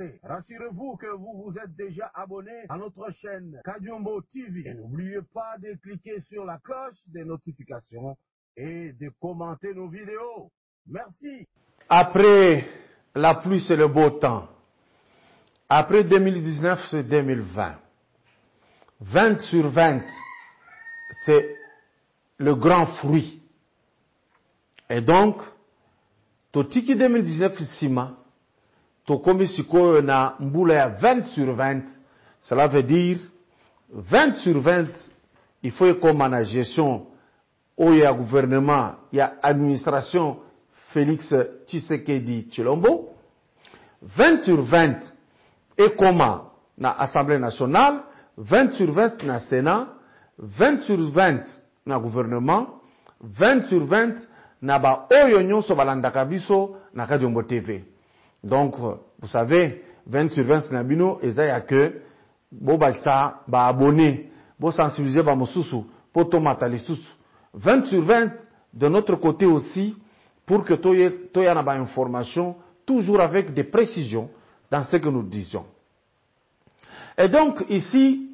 Rassurez-vous que vous vous êtes déjà abonné à notre chaîne Kadiombo TV. Et n'oubliez pas de cliquer sur la cloche des notifications et de commenter nos vidéos. Merci. Après la pluie, c'est le beau temps. Après 2019, c'est 2020. 20 sur 20, c'est le grand fruit. Et donc, totiki 2019 sima, to komi siko na mbula ya 20 sur 20, cela veut dire 20 sur 20, il faut comme la gestion, il y a gouvernement, il y a administration Félix Tshisekedi Tshilombo, 20 sur 20, et comment na Assemblée nationale, 20 sur 20 na Sénat, 20 sur 20 na gouvernement, 20 sur 20 na ba oyo nyonso balandaka biso na Kadiombo TV. Donc, vous savez, 20 sur 20 na bino, eza ya que, bo bakisa, ba abonné, bo sensibiliser ba mosusu, po tomata lisusu. 20 sur 20, de notre côté aussi, pour que toya na ba information, toujours avec des précisions dans ce que nous disions. Et donc, ici,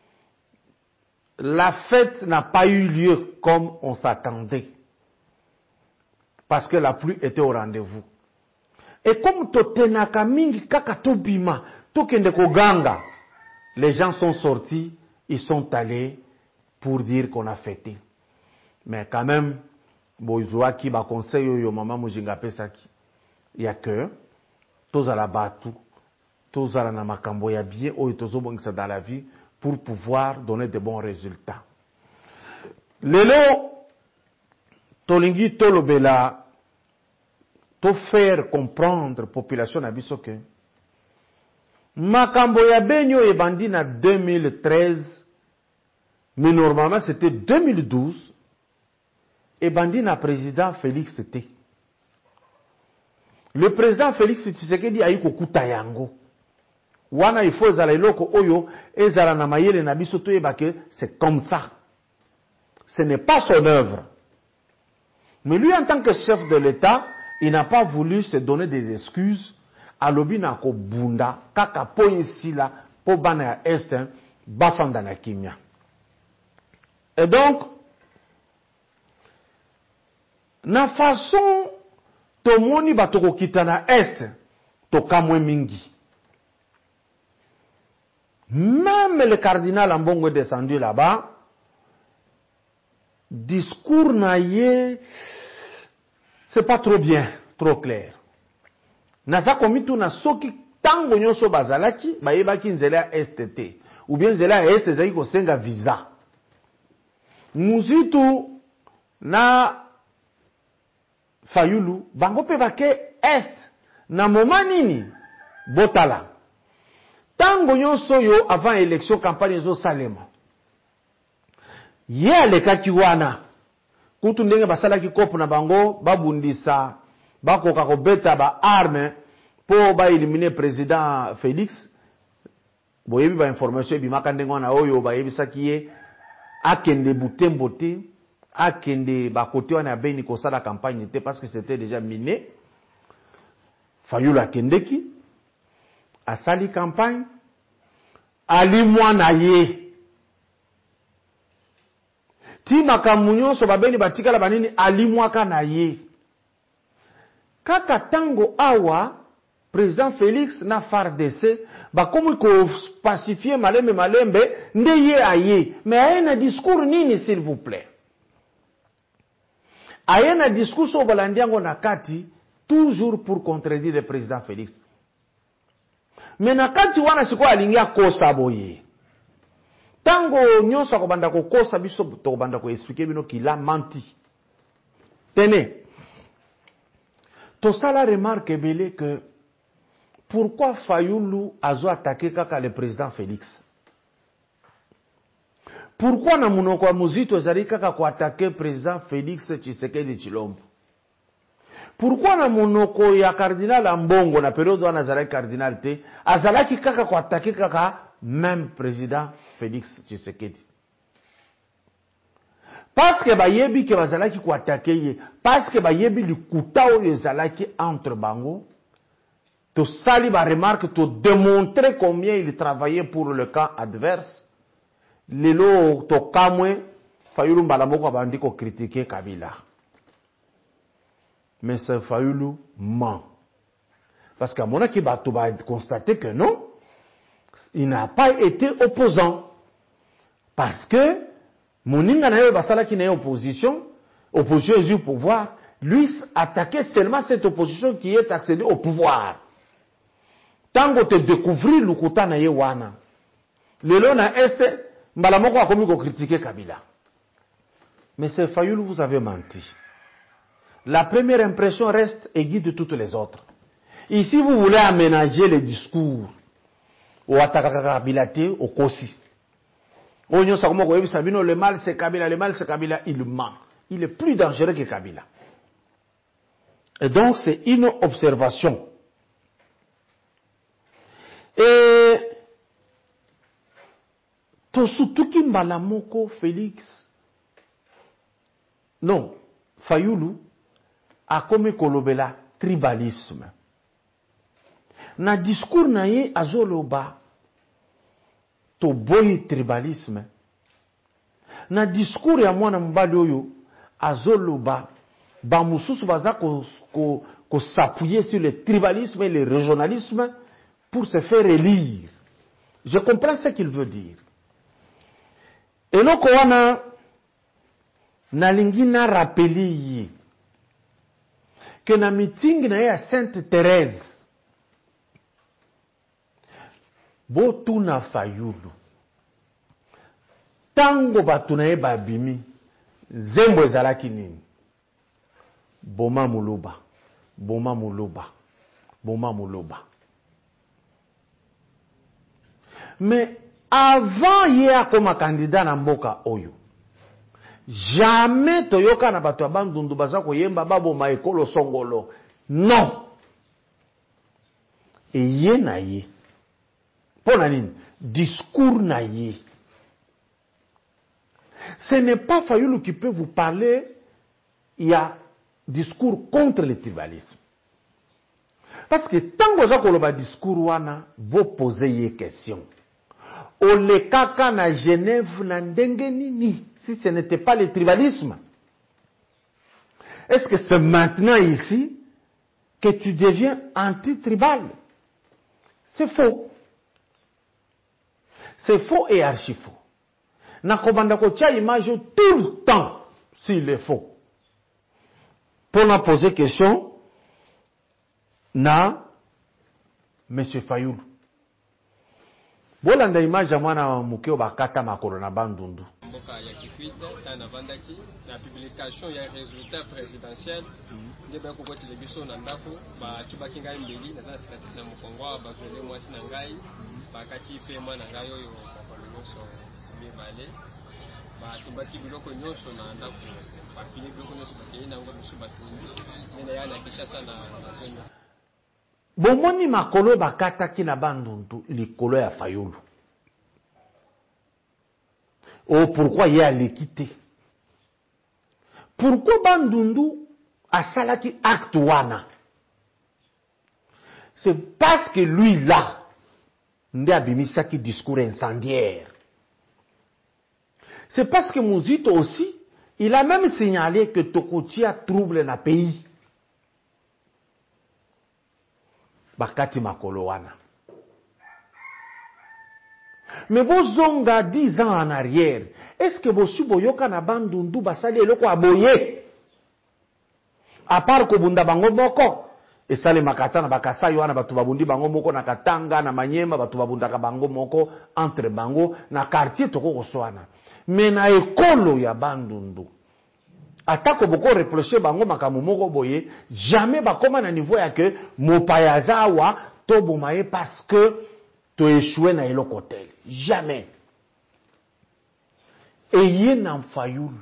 la fête n'a pas eu lieu comme on s'attendait. Parce que la pluie était au rendez-vous. Et comme totenaka mingi kaka tobima, tokende koganga, les gens sont sortis, ils sont allés pour dire qu'on a fêté. Mais quand même, boizouaki ba conseil yo mama mujinga pesaki. Il y a que tozala batu, tozala na makambo ya bien oyo tozobongisa dans la vie pour pouvoir donner de bons résultats. Lelo tolingi tolobela to faire comprendre population na biso que makambo ya benyo ebandi na 2013, mais normalement c'était 2012, ebandi na président Félix T. Le président Félix Tshisekedi ayi kokuta yango. Wana il faut ezala eloko oyo ezala na mayele na biso toyeba que c'est comme ça. Ce n'est pas son œuvre. Mais lui en tant que chef de l'État, il n'a pas voulu se donner des excuses. Alobi na ko bunda kaka po yesila po bana ya est bafanda na kimia. Et donc na façon tomoni batoko kita na est to kamwe mingi. Même le cardinal Ambongo est descendu là-bas. Discours naïe, c'est pas trop bien, trop clair. Nasa komitu na soki tango nyonso bazalaki, bayebaki nzela STT. Ou bien nzela STT zaki kosenga visa. Muzitu na Fayulu, bango pe bake est. Na moma nini, botala. Tango nyonso yo avant élection campagne zo salema. Ye alekaki wana. Kutu ndenge basalaki kopu na bango, babundisa, bakoka kobeta ba arme, po ba éliminer président Félix. Boyebi ba information ebimaka ndenge wana oyo bayebisaki ye akende butembo te, akende ba kote wana beni kosala campagne te parce que c'était déjà miné. Fayulu akendeki, asali campagne, ali mwana ye. Ti makamu nyonso babeni batikala banini ali mwaka na ye. Kaka tango awa, président Félix na FARDC, bakomi ko pacifier malembe, nde ye aye. Mais aye na discours nini s'il vous plaît? Aye na discours so balandiango na kati, toujours pour contredire le président Félix. Mais na kati wana siko alingia kosa boye. Tango nyonso akobanda kokosa biso tokobanda ko expliquer bino qu'il a menti. Tenez. To sala remarque belé que pourquoi Fayulu azo attaqué kaka le président Félix? Pourquoi na munoko wa muzito ezali kaka ko attaquer président Félix Tshisekedi Tshilombo? Pourquoi na munoko ya cardinal Ambongo na période wana azalaki cardinal te, azalaki kaka ko attaquer kaka même président Félix Tshisekedi? Parce que bayebi ke bazalaki ko attaquer ye, parce que bayebi likuta oyo ezalaki entre bango, to sali ba remarque to démontrer combien il travaillait pour le camp adverse. Lelo to kamwe Fayulu Mbalamoko bandi ko critiquer Kabila. Mais ce Fayulu ment. Parce qu'à mon avis, tu vas constater que non, il n'a pas été opposant. Parce que Moninga Nayo Basala qui n'est opposition est du pouvoir, lui attaquait seulement cette opposition qui est accédée au pouvoir. Tant que tu découvres l'Ukuta na Yewana, le long na Est, Mbalamoko a commis de critiquer Kabila. Mais c'est Fayulu, vous avez menti. La première impression reste et guide toutes les autres. Ici, vous voulez aménager les discours au Atakakabilate, au Kosi. Le mal c'est Kabila, il ment. Il est plus dangereux que Kabila. Et donc, c'est une observation. Et Tosutuki Mbalamoko Félix, non, Fayulu a comme kolobela tribalisme. Na discours na ye azoloba to boyi tribalisme. Na discours ya mwana mbali oyo azoloba ba mususu baza ko s'appuyer sur le tribalisme et le régionalisme pour se faire élire. Je comprends ce qu'il veut dire. Et loko wana nalingi na rappeli que na meeting na ye à Sainte-Thérèse botuna Fayulu tango batu na ye babimi zembo ezalaki nini? Boma muloba, boma muloba, boma muloba. Mais avant hier comme candidat na mboka oyo, jamais toyoka na bato abandundu baza koyemba baboma ekolo songolo. Non. Et ye na ye. Pona nini? Discours na ye. Ce n'est pas Fayulu qui peut vous parler, il y a discours contre le tribalisme. Parce que tant que vous avez un discours, vous posez des questions. Ole kaka na Genève na ndenge nini, si ce n'était pas le tribalisme. Est-ce que c'est maintenant ici que tu deviens anti-tribal? C'est faux. C'est faux et archi faux. Na kobanda ko tia image tout le temps s'il est faux. Pour nous poser question na Monsieur Fayulu. Bolanda image mwana mukeo bakata makolo na bandundu. Mboka ya Kikwita na vandaki na publication ya résultat présidentiel ndeba ko boti lebiso na ndako ba tubaki ngai mbeli na sikatisa mukongwa ba vele mwasi na ngai bakati pe mwana ngai oyo bakolo nyonso mibale ba tubaki biloko nyonso na ndako ba pili biloko nyonso bakei na ngo musu batundi mena yana Kinshasa na zone. Bomoni makolo bakata kina bandundu likolo ya Fayulu. Oh, pourquoi il y a l'équité? Pourquoi bandundu a salaki acte wana? C'est parce que lui là, nde abimisaki discours incendiaire. C'est parce que Mouzito aussi, il a même signalé que Tokotia trouble na pays. Bakati makolo wana. Mais vos zonga 10 ans en arrière, est-ce que vos suboyoka na bandundu basali eloko aboye? À part ko bunda bango moko, et sale makata na bakasa yoana batu babundi bango moko na Katanga na Manyema batu babunda ka bango moko entre bango na quartier toko koswana. Mais na ekolo ya bandundu. Atako boko reprocher bango makamu moko boye, jamais bakoma na niveau ya que mopayaza wa tobomaye parce que to échoué na eloko tel. Jamais. Et Yenan Fayulu.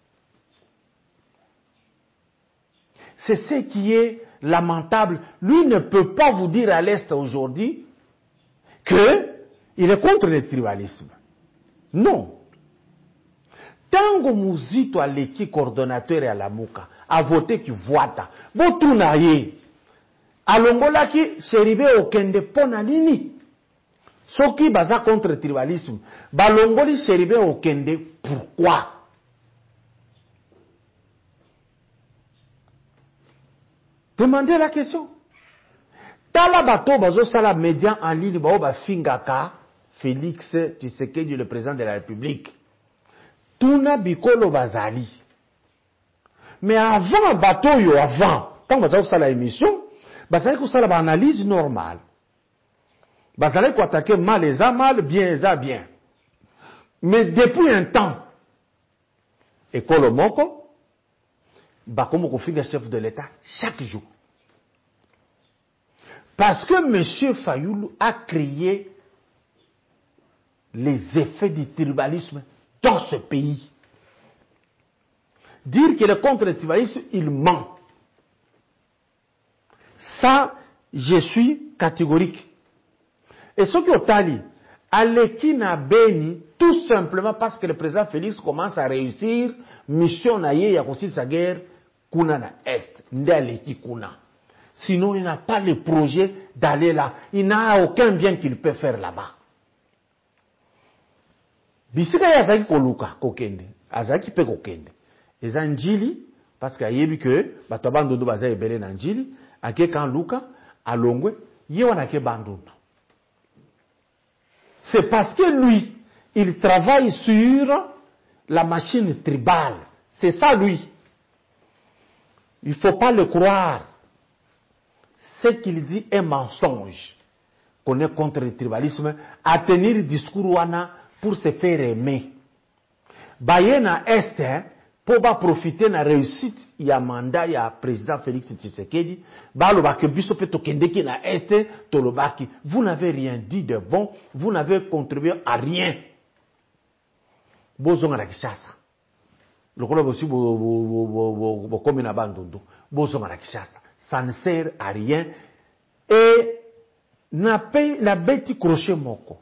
C'est ce qui est lamentable. Lui ne peut pas vous dire à l'Est aujourd'hui qu'il est contre le tribalisme. Non. Tango Muzito aleki coordonnateur à la Mouka a voté qui voita. Botunaye. alongolaki Sheribe Okende pona nini? Soki baza contre tribalisme, balongoli Sheribe Okende pourquoi? Demandez la question. Tala bato bazo sala média en ligne bao ba fingaka Félix Tshisekedi, le président de la République. Tuna bikolo bazali. Mais avant bato yo avant, quand bazo sala émission, bazali ko sala ba analyse normale. Bazali ko attaquer mal eza mal, bien eza bien. Mais depuis un temps, ekolo moko ba komo ko finga chef de l'État chaque jour. Parce que M. Fayoulou a créé les effets du tribalisme dans ce pays. Dire qu'il est contre le tribalisme, il ment. Ça, je suis catégorique. Et ce qui est tali, Aleki na Beni, tout simplement parce que le président Félix commence à réussir, mission na ye ya kosil sa guerre, kuna na Est, nde Aleki kuna. Sinon, il n'a pas le projet d'aller là. Il n'a aucun bien qu'il peut faire là-bas. Bisika ya zaki koluka kokende, azaki pe kokende. Eza njili parce que yebi que bato bandundu baza ebele na njili, ake kan luka alongwe ye wana ke bandundu. C'est parce que lui, il travaille sur la machine tribale. C'est ça lui. Il ne faut pas le croire. Ce qu'il dit est mensonge. Qu'on est contre le tribalisme, à tenir le discours wana pour se faire aimer. Bayena Est, pour profiter de la réussite, il y a mandat, il y a président Félix Tshisekedi, vous n'avez rien dit de bon, vous n'avez contribué à rien. Bozonga na Kishasa. Le colloque aussi, comme une abandon. Bozonga na Kishasa. Ça ne sert à rien. Et na beti crochet moko.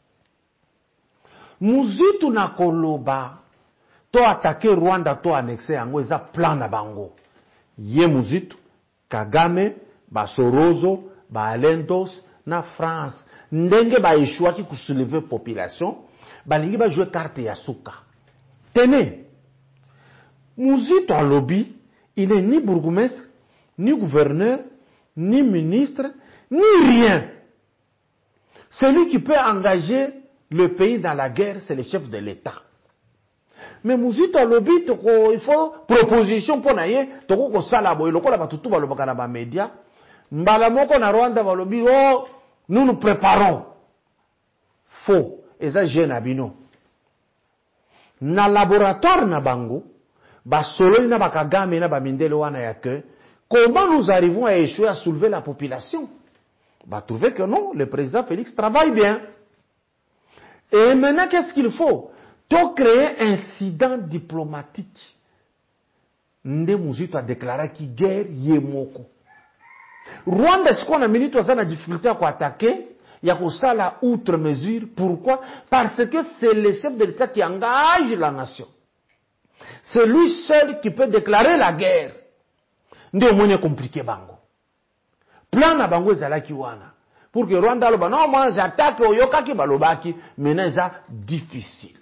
Muzitu na koloba. To attaquer Rwanda, to annexer yango, eza plan na bango. Ye muzitu, Kagame, ba Sorozo, ba Alendos, na France. Ndenge ba eshuaki kusoulever population, ba lingi ba jouer carte ya suka. Tenez. Muzitu a lobby, il n'est ni bourgmestre, ni gouverneur, ni ministre, ni rien. Celui qui peut engager le pays dans la guerre, c'est le chef de l'État. Mais Mouzito lobby, il faut proposition pour naïe, toko ko sala boy, loko la batutu ba lobaka na ba média, mbala moko na Rwanda ba lobby, oh, nous nous préparons. Faux. Et ça jeune abino. Na laboratoire na bango, ba solo na ba Kagame na ba mindele wana ya que, comment nous arrivons à échouer à soulever la population? Bah, trouver que non, le président Félix travaille bien. Et maintenant, qu'est-ce qu'il faut? Pour créer un incident diplomatique. Nde Mouzito a déclaré qu'il guerre yemoko. Rwanda, est-ce qu'on a mis tout ça la difficulté à attaquer? Il y a ça la outre mesure. Pourquoi? Parce que c'est le chef de l'État qui engage la nation. C'est lui seul qui peut déclarer la guerre. Nde moins compliqué bango. Plan na bango ezalaki wana. Pour que Rwanda loba non moi j'attaque oyokaki balobaki, maintenant c'est difficile.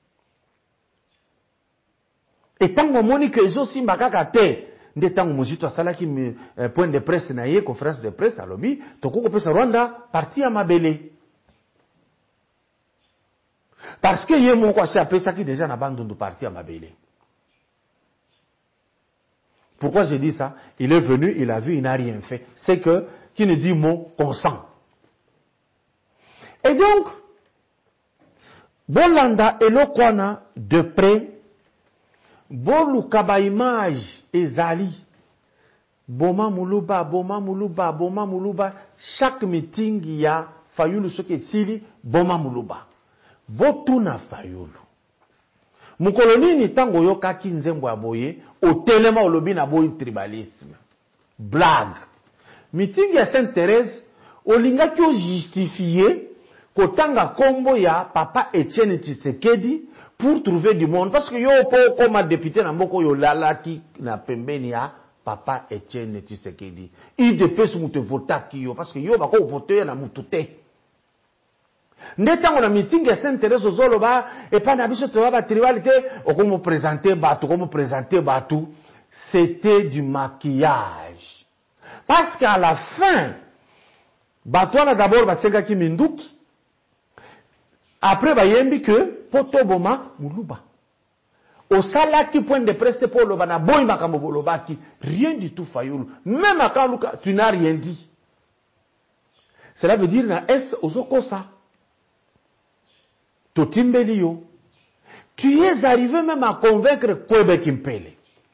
Et tant que moni que zo simba kaka te, nde tango Mouzito asalaki point de presse na ye, conférence de presse alobi, tokoko pesa Rwanda parti à mabele. Parce que ye moko asi apesaki déjà na bandundu parti à mabele. Pourquoi j'ai dit ça? Il est venu, il a vu, il n'a rien fait. C'est que, qui ne dit mot, consent. Et donc, Bolanda et Lokwana, de près, Bolu kaba image ezali. Boma muluba, chaque meeting il y a Fayoulou ce qui sili, boma muluba. Botuna Fayoulou. Mukoloni ni tango yoka kinzembo aboye, otelema olobi na boy tribalisme. Blague. Meeting ya Sainte-Thérèse, olinga ki o justifier, kotanga kombo ya papa Etienne Tshisekedi, pour trouver du monde. Parce que yo po comme député na mboko yo lalaki na pembeni ya Papa Etienne Tshisekedi. UDPS mutu vota kiyo parce que yo bako voter na mutu te. Ndetango na meeting ya Saint-Thérèse ozoloba et pas na biso to ba tribalité okomo présenter Batou, c'était du maquillage. Parce qu'à la fin Batou a d'abord basenga ki minduki. Après bayembi que poto boma muluba. Au salaki point de presse pour le bana boy makambo bolobaki, rien du tout Fayoulou. Même à Kaluka, tu n'as rien dit. Cela veut dire na est ozokosa. Totimbelio. Tu es arrivé même à convaincre Kwebe Kimpele.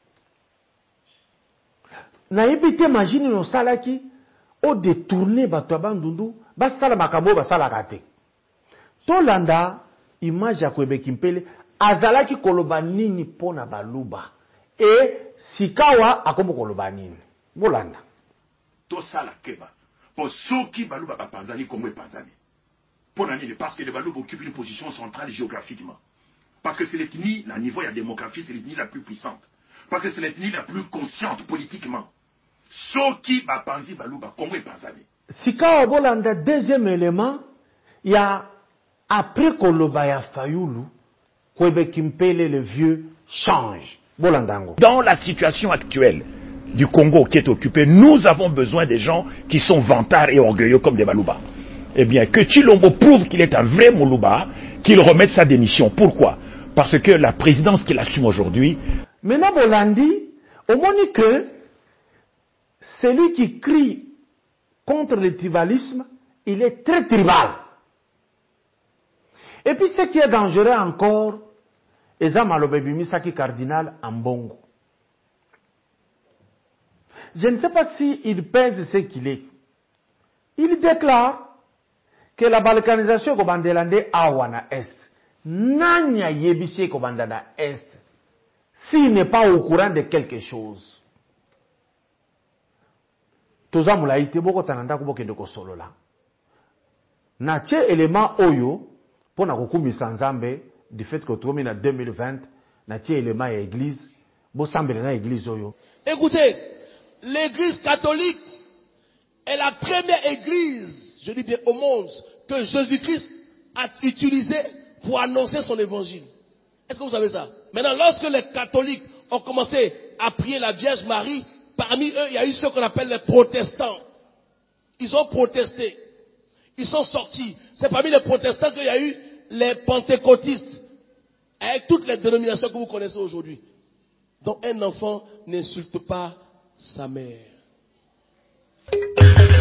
Na ebite imagine no salaki o détourner bato bandundu, ba sala makambo ba sala kate. Tolanda image ya Kwebe Kimpele azalaki koloba nini pona baluba et sikawa akomo koloba nini bolanda to sala keba pour ceux qui baluba ba panzani comme panzani pona nini parce que les baluba occupent une position centrale géographiquement, parce que c'est l'ethnie la niveau de la démographie, c'est l'ethnie la plus puissante, parce que c'est l'ethnie la plus consciente politiquement. Ceux qui ba panzi baluba comme panzani sikawa bolanda. Deuxième élément, il y a après koloba ya Fayoulou Kwebe Kimpele le vieux change. Bolandango. Dans la situation actuelle du Congo qui est occupé, nous avons besoin des gens qui sont vantards et orgueilleux comme des Baluba. Eh bien, que Chilombo prouve qu'il est un vrai Moulouba, qu'il remette sa démission. Pourquoi? Parce que la présidence qu'il assume aujourd'hui... Maintenant, Bolandi, au moins que celui qui crie contre le tribalisme, il est très tribal. Et puis ce qui est dangereux encore, Eza Malobebi Misaki cardinal Ambongo. Je ne sais pas s'il pèse ce qu'il est. Il déclare que la balkanisation kobandelande awana est. Nanya yebisi kobandana est. S'il n'est pas au courant de quelque chose. Toza mulaite boko tananda kuboke ndeko solola. Na tche élément oyo pour na kokumisa Nzambe du fait que tu en 2020 na tie élément ya église bo sambela na église oyo. Écoutez, l'église catholique est la première église, je dis bien au monde, que Jésus-Christ a utilisée pour annoncer son évangile. Est-ce que vous savez ça? Maintenant, lorsque les catholiques ont commencé à prier la Vierge Marie, parmi eux, il y a eu ce qu'on appelle les protestants. Ils ont protesté. Ils sont sortis. C'est parmi les protestants qu'il y a eu les pentecôtistes, avec toutes les dénominations que vous connaissez aujourd'hui. Donc un enfant n'insulte pas sa mère.